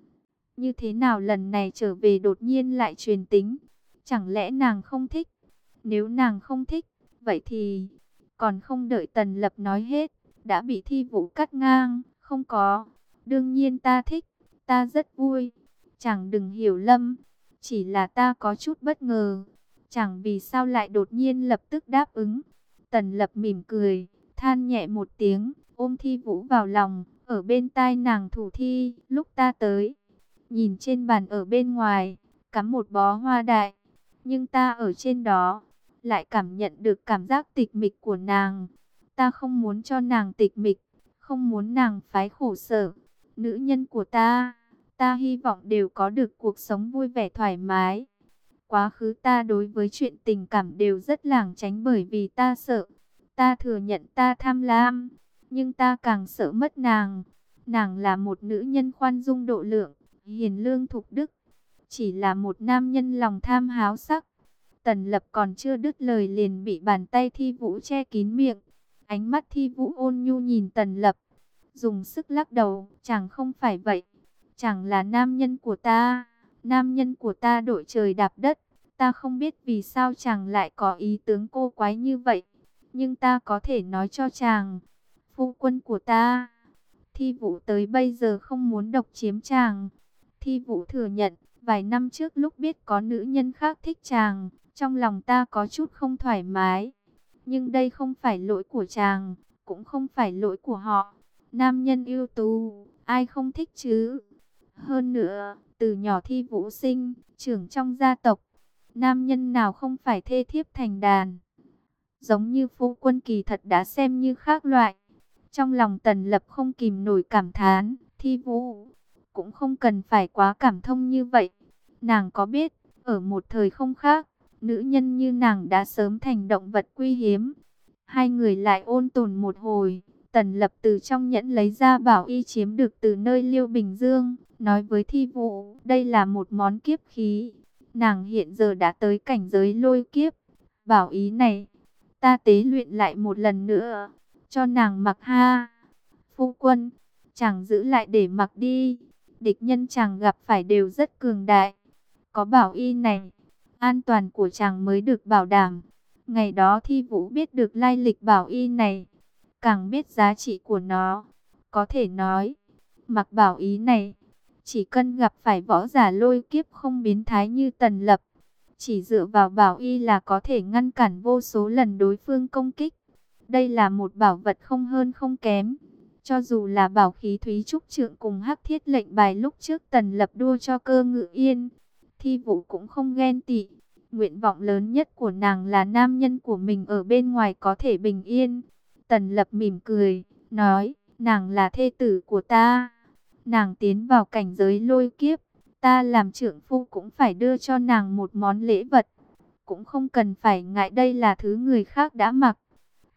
Như thế nào lần này trở về đột nhiên lại truyền tính? Chẳng lẽ nàng không thích? Nếu nàng không thích, vậy thì... Còn không đợi Tần Lập nói hết, đã bị Thi Vũ cắt ngang. Không có, đương nhiên ta thích, ta rất vui. Chàng đừng hiểu lầm, chỉ là ta có chút bất ngờ. Chẳng vì sao lại đột nhiên lập tức đáp ứng. Tần Lập mỉm cười, than nhẹ một tiếng, ôm Thi Vũ vào lòng, ở bên tai nàng thủ thi. Lúc ta tới, nhìn trên bàn ở bên ngoài, cắm một bó hoa đại, nhưng ta ở trên đó, lại cảm nhận được cảm giác tịch mịch của nàng. Ta không muốn cho nàng tịch mịch, không muốn nàng phái khổ sở. Nữ nhân của ta, ta hy vọng đều có được cuộc sống vui vẻ thoải mái. Quá khứ ta đối với chuyện tình cảm đều rất lảng tránh bởi vì ta sợ. Ta thừa nhận ta tham lam, nhưng ta càng sợ mất nàng. Nàng là một nữ nhân khoan dung độ lượng, hiền lương thục đức. Chỉ là một nam nhân lòng tham háo sắc. Tần Lập còn chưa đứt lời liền bị bàn tay Thi Vũ che kín miệng. Ánh mắt Thi Vũ ôn nhu nhìn Tần Lập, dùng sức lắc đầu. Chàng không phải vậy, chàng là nam nhân của ta. Nam nhân của ta đội trời đạp đất. Ta không biết vì sao chàng lại có ý tướng cô quái như vậy, nhưng ta có thể nói cho chàng, phu quân của ta. Thi Vũ tới bây giờ không muốn độc chiếm chàng. Thi Vũ thừa nhận, vài năm trước lúc biết có nữ nhân khác thích chàng, trong lòng ta có chút không thoải mái. Nhưng đây không phải lỗi của chàng, cũng không phải lỗi của họ. Nam nhân ưu tú, ai không thích chứ? Hơn nữa, từ nhỏ Thi Vũ sinh, trưởng trong gia tộc. Nam nhân nào không phải thê thiếp thành đàn? Giống như phu quân kỳ thật đã xem như khác loại. Trong lòng Tần Lập không kìm nổi cảm thán, Thi Vũ cũng không cần phải quá cảm thông như vậy. Nàng có biết, ở một thời không khác, nữ nhân như nàng đã sớm thành động vật quý hiếm. Hai người lại ôn tồn một hồi, Tần Lập từ trong nhẫn lấy ra bảo y chiếm được từ nơi Liêu Bình Dương, nói với Thi Vũ, đây là một món kiếp khí. Nàng hiện giờ đã tới cảnh giới lôi kiếp. Bảo ý này, ta tế luyện lại một lần nữa, cho nàng mặc ha. Phu quân, chàng giữ lại để mặc đi. Địch nhân chàng gặp phải đều rất cường đại. Có bảo y này, an toàn của chàng mới được bảo đảm. Ngày đó Thi Vũ biết được lai lịch bảo y này, càng biết giá trị của nó. Có thể nói, mặc bảo ý này, chỉ cần gặp phải võ giả lôi kiếp không biến thái như Tần Lập, chỉ dựa vào bảo y là có thể ngăn cản vô số lần đối phương công kích. Đây là một bảo vật không hơn không kém. Cho dù là bảo khí Thúy Trúc Trượng cùng Hắc Thiết lệnh bài lúc trước Tần Lập đua cho Cơ Ngự Yên, Thi Vũ cũng không ghen tị. Nguyện vọng lớn nhất của nàng là nam nhân của mình ở bên ngoài có thể bình yên. Tần Lập mỉm cười, nói, nàng là thê tử của ta. Nàng tiến vào cảnh giới lôi kiếp, ta làm trưởng phu cũng phải đưa cho nàng một món lễ vật. Cũng không cần phải ngại đây là thứ người khác đã mặc.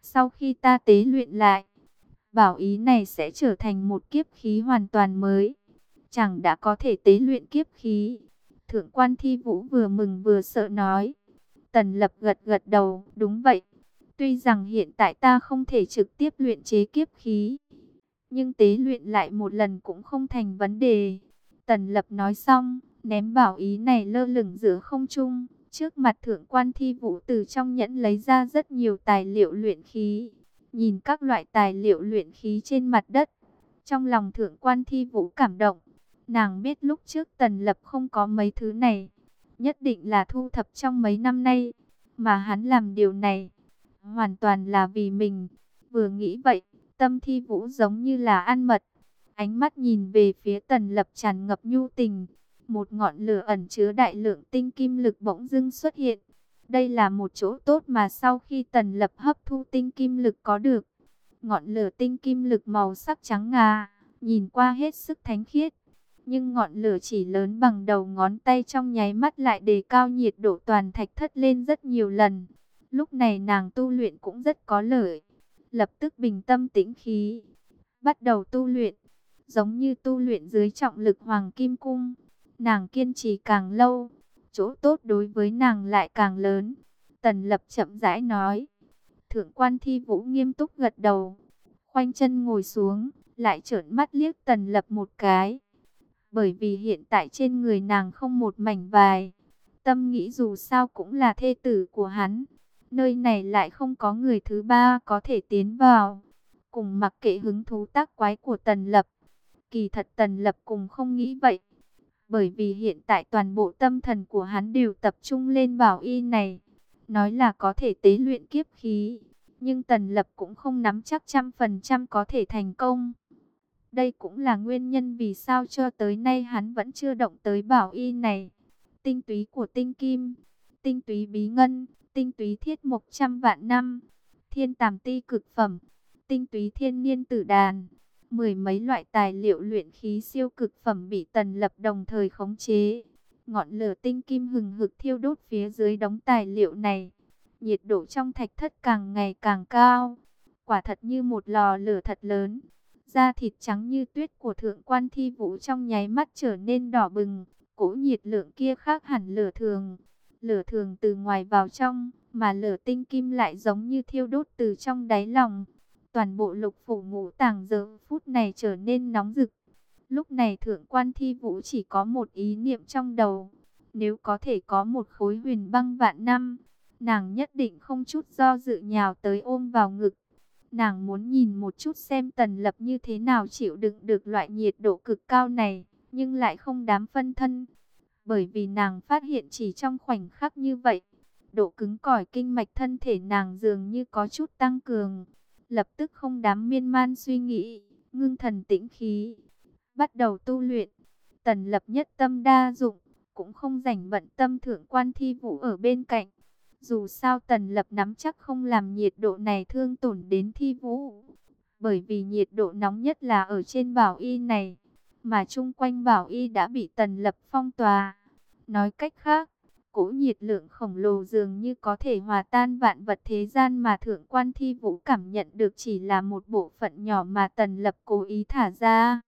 Sau khi ta tế luyện lại, bảo ý này sẽ trở thành một kiếp khí hoàn toàn mới. Chẳng đã có thể tế luyện kiếp khí. Thượng quan Thi Vũ vừa mừng vừa sợ nói. Tần Lập gật gật đầu, đúng vậy. Tuy rằng hiện tại ta không thể trực tiếp luyện chế kiếp khí, nhưng tế luyện lại một lần cũng không thành vấn đề. Tần Lập nói xong, ném bảo ý này lơ lửng giữa không trung. Trước mặt thượng quan Thi Vũ từ trong nhẫn lấy ra rất nhiều tài liệu luyện khí. Nhìn các loại tài liệu luyện khí trên mặt đất, trong lòng thượng quan Thi Vũ cảm động. Nàng biết lúc trước Tần Lập không có mấy thứ này, nhất định là thu thập trong mấy năm nay. Mà hắn làm điều này, hoàn toàn là vì mình. Vừa nghĩ vậy, tâm Thi Vũ giống như là ăn mật. Ánh mắt nhìn về phía Tần Lập tràn ngập nhu tình. Một ngọn lửa ẩn chứa đại lượng tinh kim lực bỗng dưng xuất hiện. Đây là một chỗ tốt mà sau khi Tần Lập hấp thu tinh kim lực có được. Ngọn lửa tinh kim lực màu sắc trắng ngà, nhìn qua hết sức thánh khiết. Nhưng ngọn lửa chỉ lớn bằng đầu ngón tay trong nháy mắt lại đề cao nhiệt độ toàn thạch thất lên rất nhiều lần. Lúc này nàng tu luyện cũng rất có lợi. Lập tức bình tâm tĩnh khí, bắt đầu tu luyện. Giống như tu luyện dưới trọng lực hoàng kim cung. Nàng kiên trì càng lâu, chỗ tốt đối với nàng lại càng lớn. Tần Lập chậm rãi nói. Thượng quan Thi Vũ nghiêm túc gật đầu, khoanh chân ngồi xuống, lại trợn mắt liếc Tần Lập một cái. Bởi vì hiện tại trên người nàng không một mảnh vải. Tâm nghĩ dù sao cũng là thê tử của hắn. Nơi này lại không có người thứ ba có thể tiến vào. Cùng mặc kệ hứng thú tác quái của Tần Lập. Kỳ thật Tần Lập cùng không nghĩ vậy. Bởi vì hiện tại toàn bộ tâm thần của hắn đều tập trung lên bảo y này. Nói là có thể tế luyện kiếp khí, nhưng Tần Lập cũng không nắm chắc trăm phần trăm có thể thành công. Đây cũng là nguyên nhân vì sao cho tới nay hắn vẫn chưa động tới bảo y này. Tinh túy của tinh kim, tinh túy bí ngân, tinh túy thiết mộc trăm vạn năm, thiên tàm ti cực phẩm, tinh túy thiên niên tử đàn. Mười mấy loại tài liệu luyện khí siêu cực phẩm bị Tần Lập đồng thời khống chế. Ngọn lửa tinh kim hừng hực thiêu đốt phía dưới đống tài liệu này. Nhiệt độ trong thạch thất càng ngày càng cao. Quả thật như một lò lửa thật lớn. Da thịt trắng như tuyết của thượng quan Thi Vũ trong nháy mắt trở nên đỏ bừng. Cỗ nhiệt lượng kia khác hẳn lửa thường. Lửa thường từ ngoài vào trong, mà lửa tinh kim lại giống như thiêu đốt từ trong đáy lòng. Toàn bộ lục phủ ngũ tạng giờ phút này trở nên nóng rực. Lúc này thượng quan Thi Vũ chỉ có một ý niệm trong đầu. Nếu có thể có một khối huyền băng vạn năm, nàng nhất định không chút do dự nhào tới ôm vào ngực. Nàng muốn nhìn một chút xem Tần Lập như thế nào chịu đựng được loại nhiệt độ cực cao này, nhưng lại không dám phân thân. Bởi vì nàng phát hiện chỉ trong khoảnh khắc như vậy, độ cứng cỏi kinh mạch thân thể nàng dường như có chút tăng cường. Lập tức không dám miên man suy nghĩ, ngưng thần tĩnh khí, bắt đầu tu luyện. Tần Lập nhất tâm đa dụng, cũng không rảnh bận tâm thượng quan Thi Vũ ở bên cạnh. Dù sao Tần Lập nắm chắc không làm nhiệt độ này thương tổn đến Thi Vũ. Bởi vì nhiệt độ nóng nhất là ở trên bảo y này, mà chung quanh bảo y đã bị Tần Lập phong tỏa. Nói cách khác, cỗ nhiệt lượng khổng lồ dường như có thể hòa tan vạn vật thế gian mà thượng quan Thi Vũ cảm nhận được chỉ là một bộ phận nhỏ mà Tần Lập cố ý thả ra.